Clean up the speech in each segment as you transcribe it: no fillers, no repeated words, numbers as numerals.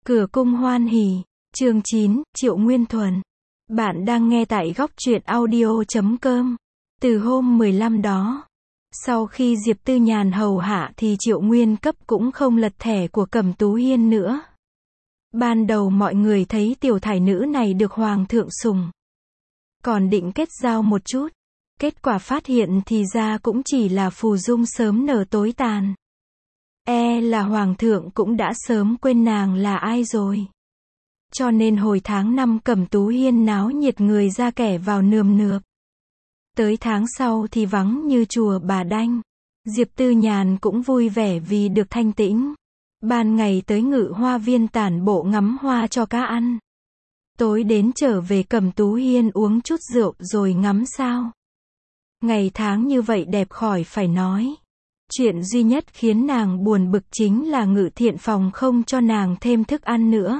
Cửa cung hoan hỉ, chương 9, Triệu Nguyên Thuần. Bạn đang nghe tại góc truyện audio.com. Từ hôm 15 đó, sau khi Diệp Tư Nhàn hầu hạ thì Triệu Nguyên Cấp cũng không lật thẻ của Cẩm Tú Hiên nữa. Ban đầu mọi người thấy tiểu thải nữ này được Hoàng thượng sủng, còn định kết giao một chút. Kết quả phát hiện thì ra cũng chỉ là phù dung sớm nở tối tàn. Là Hoàng thượng cũng đã sớm quên nàng là ai rồi. Cho nên hồi tháng 5 Cẩm Tú Hiên náo nhiệt người ra kẻ vào nườm nượp. Tới tháng sau thì vắng như chùa Bà Đanh. Diệp Tư Nhàn cũng vui vẻ vì được thanh tĩnh. Ban ngày tới Ngự Hoa Viên tản bộ ngắm hoa cho cá ăn. Tối đến trở về Cẩm Tú Hiên uống chút rượu rồi ngắm sao. Ngày tháng như vậy đẹp khỏi phải nói. Chuyện duy nhất khiến nàng buồn bực chính là Ngự Thiện Phòng không cho nàng thêm thức ăn nữa.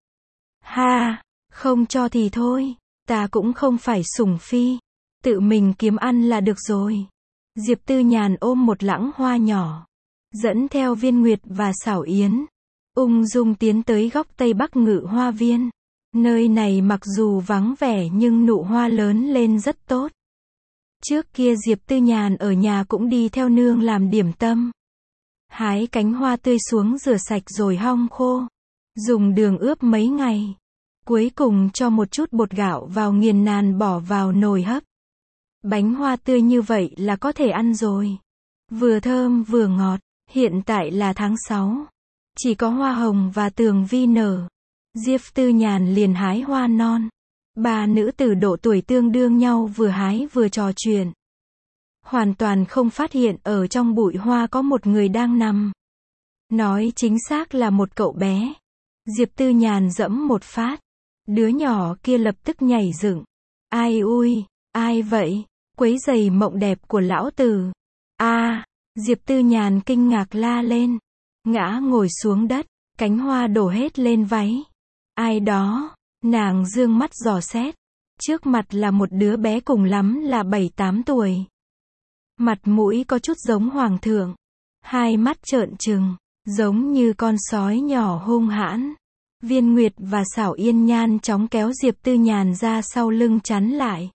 Ha, không cho thì thôi, ta cũng không phải sủng phi, tự mình kiếm ăn là được rồi. Diệp Tư Nhàn ôm một lẵng hoa nhỏ, dẫn theo Viên Nguyệt và Xảo Yến, ung dung tiến tới góc Tây Bắc Ngự Hoa Viên. Nơi này mặc dù vắng vẻ nhưng nụ hoa lớn lên rất tốt. Trước kia Diệp Tư Nhàn ở nhà cũng đi theo nương làm điểm tâm. Hái cánh hoa tươi xuống rửa sạch rồi hong khô. Dùng đường ướp mấy ngày. Cuối cùng cho một chút bột gạo vào nghiền nàn bỏ vào nồi hấp. Bánh hoa tươi như vậy là có thể ăn rồi. Vừa thơm vừa ngọt. Hiện tại là tháng 6. Chỉ có hoa hồng và tường vi nở. Diệp Tư Nhàn liền hái hoa non. Ba nữ tử độ tuổi tương đương nhau vừa hái vừa trò chuyện. Hoàn toàn không phát hiện ở trong bụi hoa có một người đang nằm. Nói chính xác là một cậu bé. Diệp Tư Nhàn giẫm một phát. Đứa nhỏ kia lập tức nhảy dựng. Ai ui, ai vậy? Quấy rầy mộng đẹp của lão tử. Diệp Tư Nhàn kinh ngạc la lên. Ngã ngồi xuống đất, cánh hoa đổ hết lên váy. Ai đó? Nàng dương mắt dò xét. Trước mặt là một đứa bé cùng lắm là 7-8 tuổi. Mặt mũi có chút giống Hoàng thượng. Hai mắt trợn trừng, giống như con sói nhỏ hung hãn. Viên Nguyệt và Xảo Yên nhanh chóng kéo Diệp Tư Nhàn ra sau lưng chắn lại.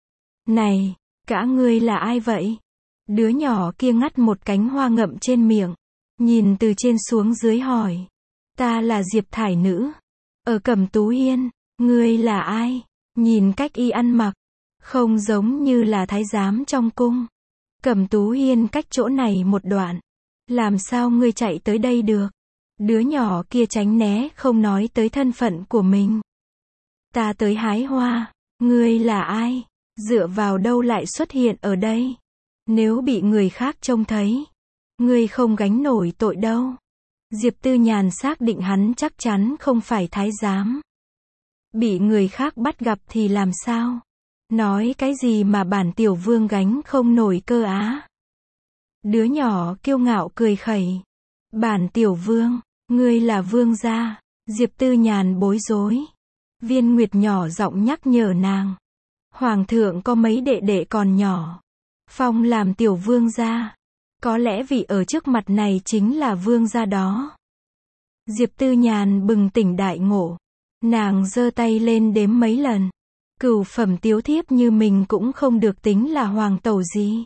Này, cả ngươi là ai vậy? Đứa nhỏ kia ngắt một cánh hoa ngậm trên miệng. Nhìn từ trên xuống dưới hỏi. Ta là Diệp thải nữ. Ở Cẩm Tú Hiên. Ngươi là ai? Nhìn cách y ăn mặc, không giống như là thái giám trong cung. Cẩm Tú Hiên cách chỗ này một đoạn. Làm sao ngươi chạy tới đây được? Đứa nhỏ kia tránh né không nói tới thân phận của mình. Ta tới hái hoa. Ngươi là ai? Dựa vào đâu lại xuất hiện ở đây? Nếu bị người khác trông thấy, ngươi không gánh nổi tội đâu. Diệp Tư Nhàn xác định hắn chắc chắn không phải thái giám. Bị người khác bắt gặp thì làm sao? Nói cái gì mà bản tiểu vương gánh không nổi cơ á? Đứa nhỏ kiêu ngạo cười khẩy. Bản tiểu vương, ngươi là vương gia. Diệp Tư Nhàn bối rối. Viên Nguyệt nhỏ giọng nhắc nhở nàng. Hoàng thượng có mấy đệ đệ còn nhỏ. Phong làm tiểu vương gia. Có lẽ vị ở trước mặt này chính là vương gia đó. Diệp Tư Nhàn bừng tỉnh đại ngộ. Nàng giơ tay lên đếm mấy lần. Cửu phẩm tiếu thiếp như mình cũng không được tính là hoàng tẩu gì.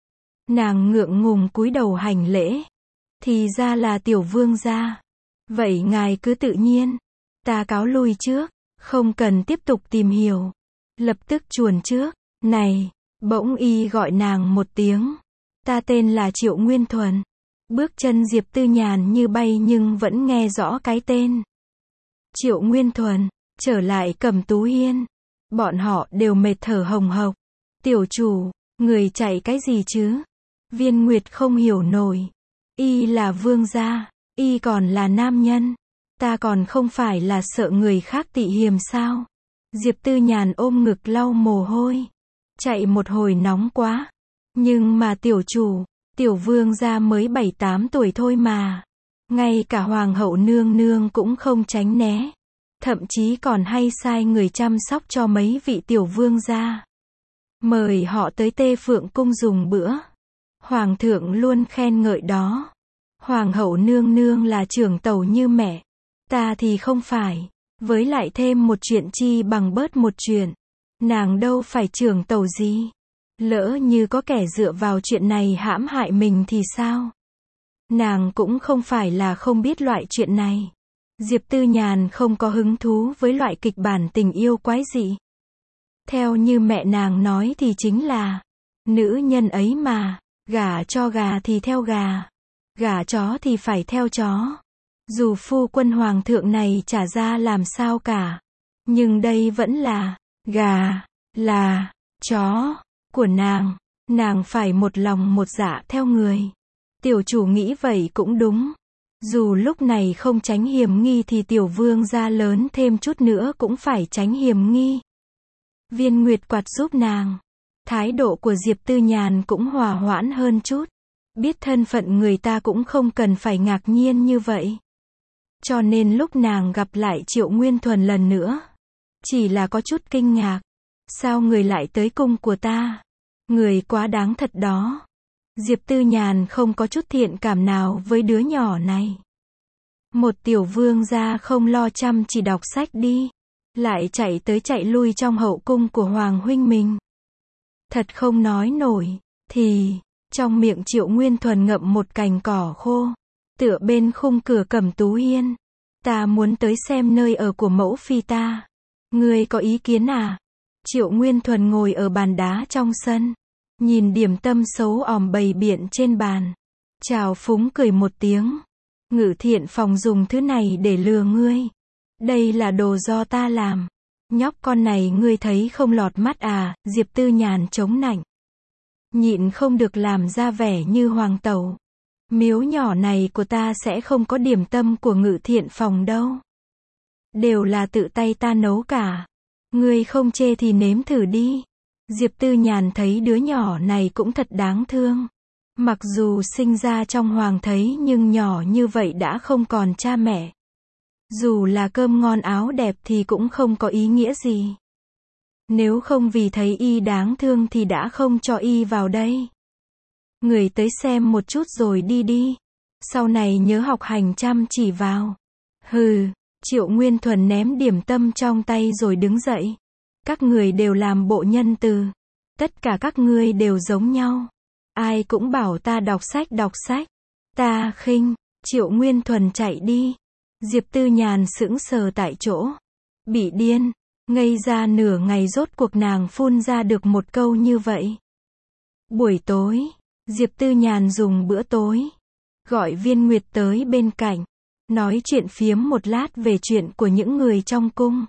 Nàng ngượng ngùng cúi đầu hành lễ. Thì ra là tiểu vương gia. Vậy ngài cứ tự nhiên. Ta cáo lui trước. Không cần tiếp tục tìm hiểu. Lập tức chuồn trước. Này, bỗng y gọi nàng một tiếng. Ta tên là Triệu Nguyên Thuần. Bước chân Diệp Tư Nhàn như bay nhưng vẫn nghe rõ cái tên. Triệu Nguyên Thuần, trở lại Cẩm Tú Hiên. Bọn họ đều mệt thở hồng hộc. Tiểu chủ, người chạy cái gì chứ? Viên Nguyệt không hiểu nổi. Y là vương gia, y còn là nam nhân. Ta còn không phải là sợ người khác tị hiềm sao? Diệp Tư Nhàn ôm ngực lau mồ hôi. Chạy một hồi nóng quá. Nhưng mà tiểu chủ, tiểu vương gia mới 7-8 tuổi thôi mà. Ngay cả hoàng hậu nương nương cũng không tránh né. Thậm chí còn hay sai người chăm sóc cho mấy vị tiểu vương gia. Mời họ tới Tê Phượng cung dùng bữa. Hoàng thượng luôn khen ngợi đó. Hoàng hậu nương nương là trưởng tẩu như mẹ. Ta thì không phải. Với lại thêm một chuyện chi bằng bớt một chuyện. Nàng đâu phải trưởng tẩu gì. Lỡ như có kẻ dựa vào chuyện này hãm hại mình thì sao? Nàng cũng không phải là không biết loại chuyện này. Diệp Tư Nhàn không có hứng thú với loại kịch bản tình yêu quái dị. Theo như mẹ nàng nói thì chính là, nữ nhân ấy mà, gả cho gà thì theo gà, gả chó thì phải theo chó. Dù phu quân hoàng thượng này trả ra làm sao cả, nhưng đây vẫn là, gà, là, chó, của nàng phải một lòng một dạ theo người. Tiểu chủ nghĩ vậy cũng đúng. Dù lúc này không tránh hiểm nghi thì tiểu vương gia lớn thêm chút nữa cũng phải tránh hiểm nghi. Viên Nguyệt quạt giúp nàng. Thái độ của Diệp Tư Nhàn cũng hòa hoãn hơn chút. Biết thân phận người ta cũng không cần phải ngạc nhiên như vậy. Cho nên lúc nàng gặp lại Triệu Nguyên Thuần lần nữa, chỉ là có chút kinh ngạc. Sao người lại tới cung của ta? Người quá đáng thật đó. Diệp Tư Nhàn không có chút thiện cảm nào với đứa nhỏ này. Một tiểu vương gia không lo chăm chỉ đọc sách đi, lại chạy tới chạy lui trong hậu cung của hoàng huynh mình. Thật không nói nổi. Thì, trong miệng Triệu Nguyên Thuần ngậm một cành cỏ khô, tựa bên khung cửa Cẩm Tú Hiên. Ta muốn tới xem nơi ở của mẫu phi ta. Ngươi có ý kiến à? Triệu Nguyên Thuần ngồi ở bàn đá trong sân, nhìn điểm tâm xấu òm bày biện trên bàn, trào phúng cười một tiếng. Ngự thiện phòng dùng thứ này để lừa ngươi. Đây là đồ do ta làm. Nhóc con này ngươi thấy không lọt mắt à? Diệp Tư Nhàn chống nạnh, nhịn không được làm ra vẻ như hoàng tẩu. Miếu nhỏ này của ta sẽ không có điểm tâm của ngự thiện phòng đâu. Đều là tự tay ta nấu cả. Ngươi không chê thì nếm thử đi. Diệp Tư Nhàn thấy đứa nhỏ này cũng thật đáng thương. Mặc dù sinh ra trong hoàng thấy nhưng nhỏ như vậy đã không còn cha mẹ. Dù là cơm ngon áo đẹp thì cũng không có ý nghĩa gì. Nếu không vì thấy y đáng thương thì đã không cho y vào đây. Người tới xem một chút rồi đi đi. Sau này nhớ học hành chăm chỉ vào. Hừ, Triệu Nguyên Thuần ném điểm tâm trong tay rồi đứng dậy. Các người đều làm bộ nhân từ. Tất cả các ngươi đều giống nhau. Ai cũng bảo ta đọc sách. Ta khinh. Triệu Nguyên Thuần chạy đi. Diệp Tư Nhàn sững sờ tại chỗ. Bị điên. Ngây ra nửa ngày rốt cuộc nàng phun ra được một câu như vậy. Buổi tối, Diệp Tư Nhàn dùng bữa tối. Gọi Viên Nguyệt tới bên cạnh. Nói chuyện phiếm một lát về chuyện của những người trong cung.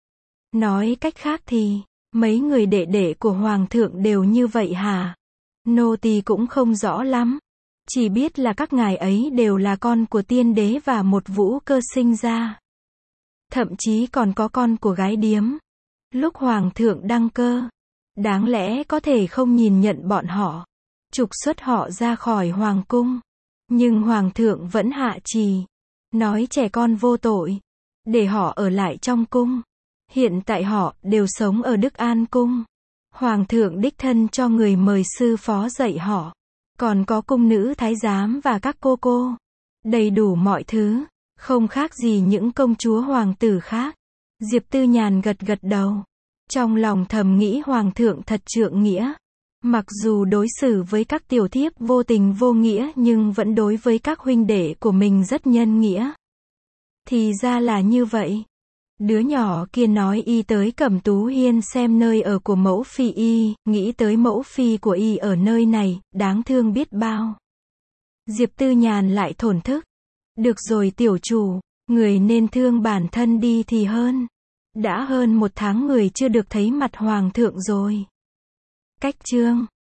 Nói cách khác thì, mấy người đệ đệ của hoàng thượng đều như vậy hả? Nô tỳ cũng không rõ lắm. Chỉ biết là các ngài ấy đều là con của tiên đế và một vũ cơ sinh ra. Thậm chí còn có con của gái điếm. Lúc hoàng thượng đăng cơ, đáng lẽ có thể không nhìn nhận bọn họ, trục xuất họ ra khỏi hoàng cung. Nhưng hoàng thượng vẫn hạ trì, nói trẻ con vô tội, để họ ở lại trong cung. Hiện tại họ đều sống ở Đức An cung. Hoàng thượng đích thân cho người mời sư phó dạy họ. Còn có cung nữ thái giám và các cô. Đầy đủ mọi thứ. Không khác gì những công chúa hoàng tử khác. Diệp Tư Nhàn gật đầu. Trong lòng thầm nghĩ hoàng thượng thật trượng nghĩa. Mặc dù đối xử với các tiểu thiếp vô tình vô nghĩa nhưng vẫn đối với các huynh đệ của mình rất nhân nghĩa. Thì ra là như vậy. Đứa nhỏ kia nói y tới Cẩm Tú Hiên xem nơi ở của mẫu phi y, nghĩ tới mẫu phi của y ở nơi này, đáng thương biết bao. Diệp Tư Nhàn lại thổn thức. Được rồi tiểu chủ, người nên thương bản thân đi thì hơn. Đã hơn 1 tháng người chưa được thấy mặt hoàng thượng rồi. Cách chương